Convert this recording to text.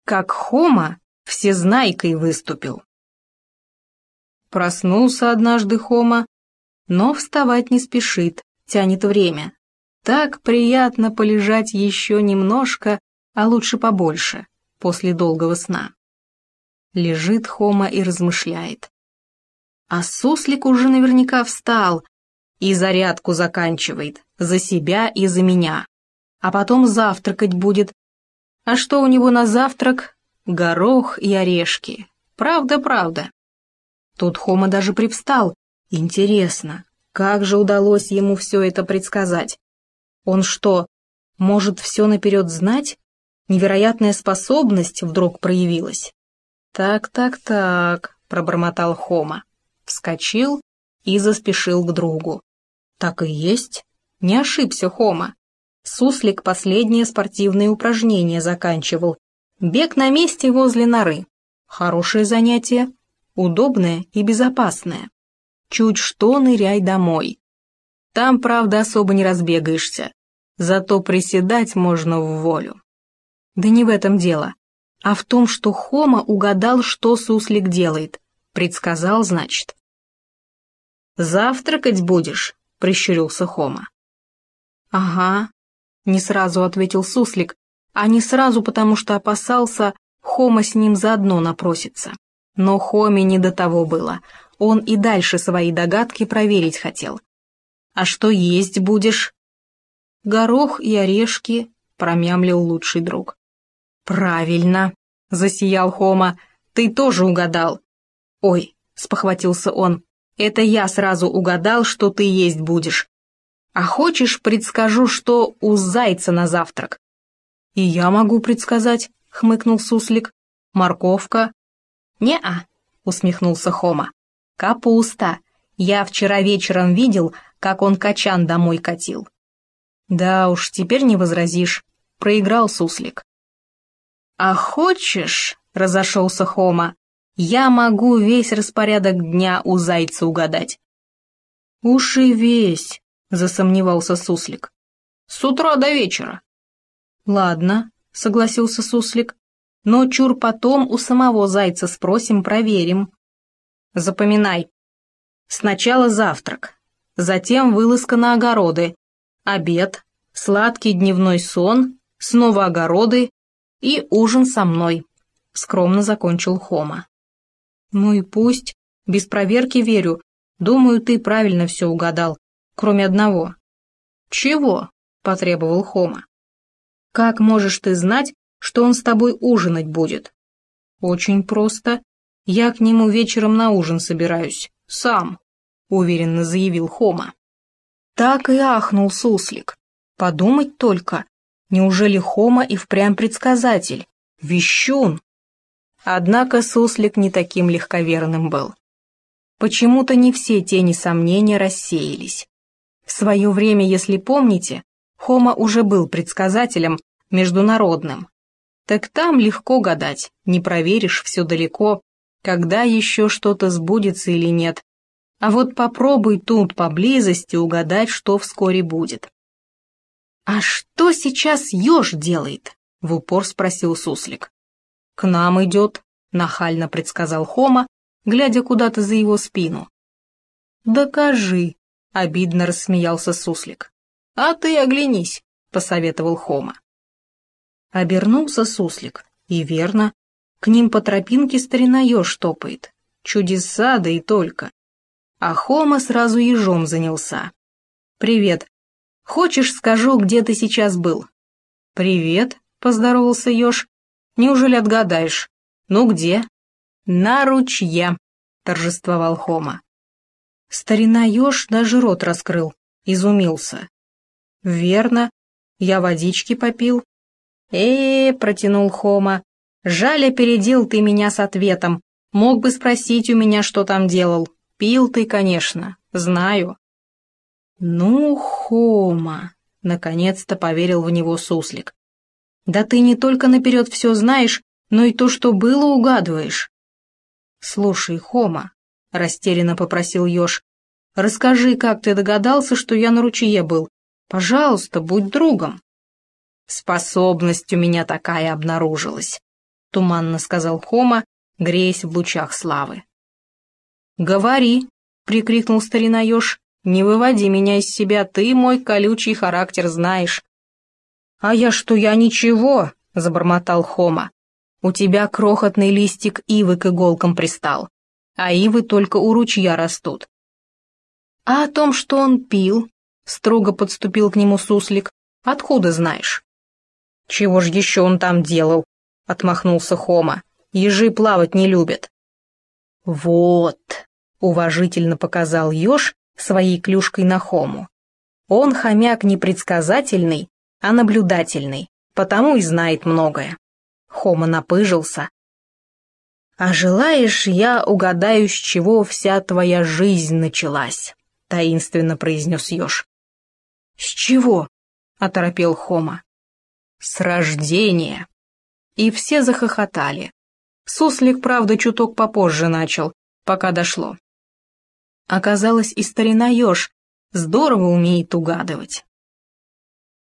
как Хома всезнайкой выступил. Проснулся однажды Хома, но вставать не спешит, тянет время. Так приятно полежать еще немножко, а лучше побольше, после долгого сна. Лежит Хома и размышляет. А суслик уже наверняка встал и зарядку заканчивает, за себя и за меня. А потом завтракать будет. А что у него на завтрак? Горох и орешки. Правда. Тут Хома даже привстал. Интересно, как же удалось ему все это предсказать? Он что, может все наперед знать? Невероятная способность вдруг проявилась. Так, пробормотал Хома. Вскочил и заспешил к другу. Так и есть. Не ошибся Хома. Суслик последнее спортивное упражнение заканчивал. Бег на месте возле норы. Хорошее занятие, удобное и безопасное. Чуть что ныряй домой. Там, правда, особо не разбегаешься, зато приседать можно в волю. Да не в этом дело, а в том, что Хома угадал, что суслик делает. Предсказал, значит. «Завтракать будешь?» — прищурился Хома. «Ага», — не сразу ответил суслик, а не сразу, потому что опасался, Хома с ним заодно напросится. Но Хоме не до того было, он и дальше свои догадки проверить хотел. «А что есть будешь?» «Горох и орешки», — промямлил лучший друг. «Правильно», — засиял Хома, — «ты тоже угадал». «Ой», — спохватился он, — «это я сразу угадал, что ты есть будешь. А хочешь, предскажу, что у зайца на завтрак?» «И я могу предсказать», — хмыкнул суслик. «Морковка». «Не-а», — усмехнулся Хома. «Капуста. Я вчера вечером видел, как он качан домой катил». «Да уж, теперь не возразишь. Проиграл суслик». «А хочешь, — разошелся Хома, — я могу весь распорядок дня у зайца угадать». «Уж и весь», — засомневался суслик. «С утра до вечера». «Ладно», — согласился суслик, — «но чур потом у самого зайца спросим, проверим». «Запоминай. Сначала завтрак, затем вылазка на огороды, обед, сладкий дневной сон, снова огороды и ужин со мной», — скромно закончил Хома. «Ну и пусть, без проверки верю. Думаю, ты правильно все угадал, кроме одного». «Чего?» — потребовал Хома. «Как можешь ты знать, что он с тобой ужинать будет?» «Очень просто. Я к нему вечером на ужин собираюсь. Сам», — уверенно заявил Хома. Так и ахнул суслик. Подумать только, неужели Хома и впрямь предсказатель? Вещун! Однако суслик не таким легковерным был. Почему-то не все тени сомнения рассеялись. В свое время, если помните, Хома уже был предсказателем международным. Так там легко гадать, не проверишь все далеко, когда еще что-то сбудется или нет. А вот попробуй тут поблизости угадать, что вскоре будет. «А что сейчас еж делает?» — в упор спросил суслик. «К нам идет», — нахально предсказал Хома, глядя куда-то за его спину. «Докажи», — обидно рассмеялся суслик. «А ты оглянись», — посоветовал Хома. Обернулся суслик, и верно, к ним по тропинке старина еж топает. Чудеса, да и только. А Хома сразу ежом занялся. «Привет. Хочешь, скажу, где ты сейчас был?» «Привет», — поздоровался еж. «Неужели отгадаешь? Ну где?» «На ручье», — торжествовал Хома. Старина еж даже рот раскрыл, изумился. «Верно, я водички попил». Протянул Хома, — «жаль, опередил ты меня с ответом. Мог бы спросить у меня, что там делал. Пил ты, конечно, знаю». «Ну, Хома», — наконец-то поверил в него суслик. «Да ты не только наперед все знаешь, но и то, что было, угадываешь». «Слушай, Хома», — растерянно попросил еж, — «расскажи, как ты догадался, что я на ручье был. Пожалуйста, будь другом». «Способность у меня такая обнаружилась», — туманно сказал Хома, греясь в лучах славы. «Говори!» — прикрикнул старина еж. «Не выводи меня из себя, ты мой колючий характер знаешь». «А я что, я ничего!» — забормотал Хома. «У тебя крохотный листик ивы к иголкам пристал, а ивы только у ручья растут». «А о том, что он пил?» — строго подступил к нему суслик. «Откуда знаешь?» «Чего ж еще он там делал?» — отмахнулся Хома. «Ежи плавать не любят». «Вот», — уважительно показал еж своей клюшкой на Хому. «Он хомяк не предсказательный, а наблюдательный, потому и знает многое». Хома напыжился. «А желаешь, я угадаю, с чего вся твоя жизнь началась?» — таинственно произнес еж. «С чего?» — оторопел Хома. «С рождения». И все захохотали. Суслик, правда, чуток попозже начал, пока дошло. Оказалось, и старина еж здорово умеет угадывать.